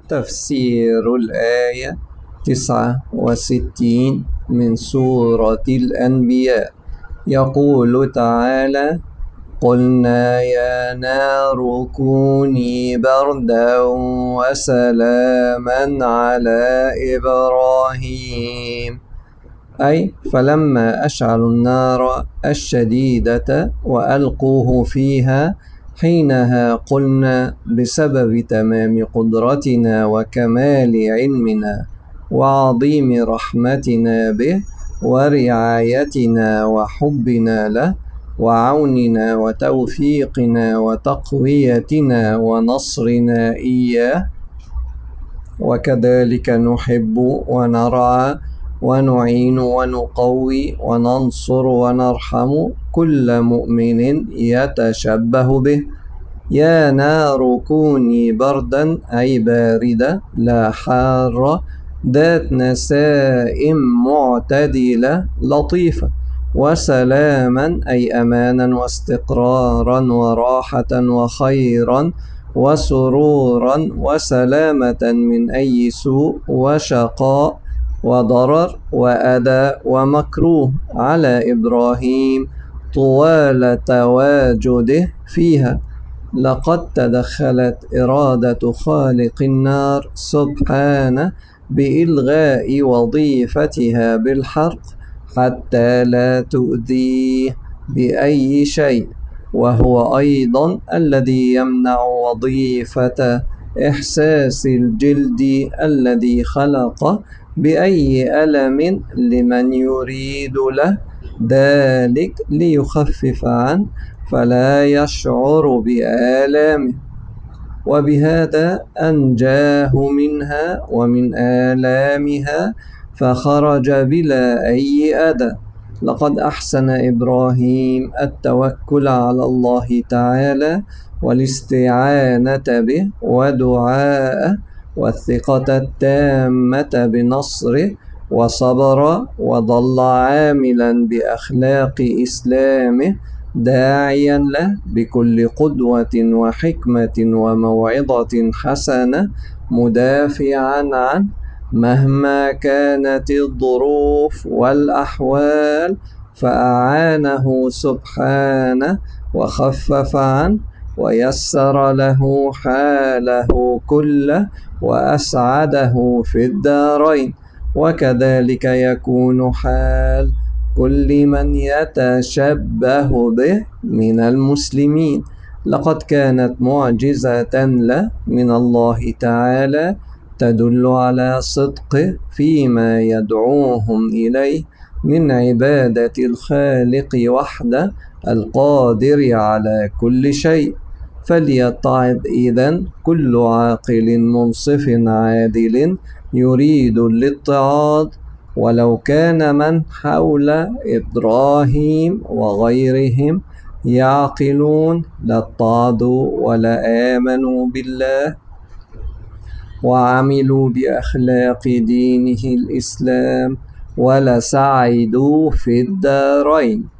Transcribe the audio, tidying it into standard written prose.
تفسير الآية 69 من سورة الأنبياء. يقول تعالى: قلنا يا نار كوني بردا وسلاما على إبراهيم، أي فلما أشعلوا النار الشديدة وألقوه فيها، حينها قلنا بسبب تمام قدرتنا وكمال علمنا وعظيم رحمتنا به ورعايتنا وحبنا له وعوننا وتوفيقنا وتقويتنا ونصرنا إياه، وكذلك نحب ونرعى ونعين ونقوي وننصر ونرحم كل مؤمن يتشبه به. يا نار كوني بردا أي باردة لا حارة، ذات نسائم معتدلة لطيفة، وسلاما أي أمانا واستقرارا وراحة وخيرا وسرورا وسلامة من أي سوء وشقاء وضرر وأذى ومكروه على إبراهيم طوال تواجده فيها. لقد تدخلت إرادة خالق النار سبحانه بإلغاء وظيفتها بالحرق حتى لا تؤذيه بأي شيء، وهو أيضا الذي يمنع وظيفة إحساس الجلد الذي خلق بأي ألم لمن يريد له ذلك ليخفف عنه فلا يشعر بآلامه، وبهذا أنجاه منها ومن آلامها فخرج بلا أي أذى. لقد أحسن إبراهيم التوكل على الله تعالى والاستعانة به ودعاءه والثقة التامة بنصره، وصبر وظل عاملا بأخلاق إسلامه داعيا له بكل قدوة وحكمة وموعظة حسنة، مدافعا عنه مهما كانت الظروف والأحوال، فأعانه سبحانه وخفف عنه ويسر له حاله كله وأسعده في الدارين. وكذلك يكون حال كل من يتشبه به من المسلمين. لقد كانت معجزة له من الله تعالى تدل على صدقه فيما يدعوهم إليه من عبادة الخالق وحده القادر على كل شيء. فليتعظ إذن كل عاقل منصف عادل يريد الاتعاظ، ولو كان من حول إبراهيم وغيرهم يعقلون لاتعظوا ولآمنوا بالله وعملوا بأخلاق دينه الإسلام ولسعدوا في الدارين.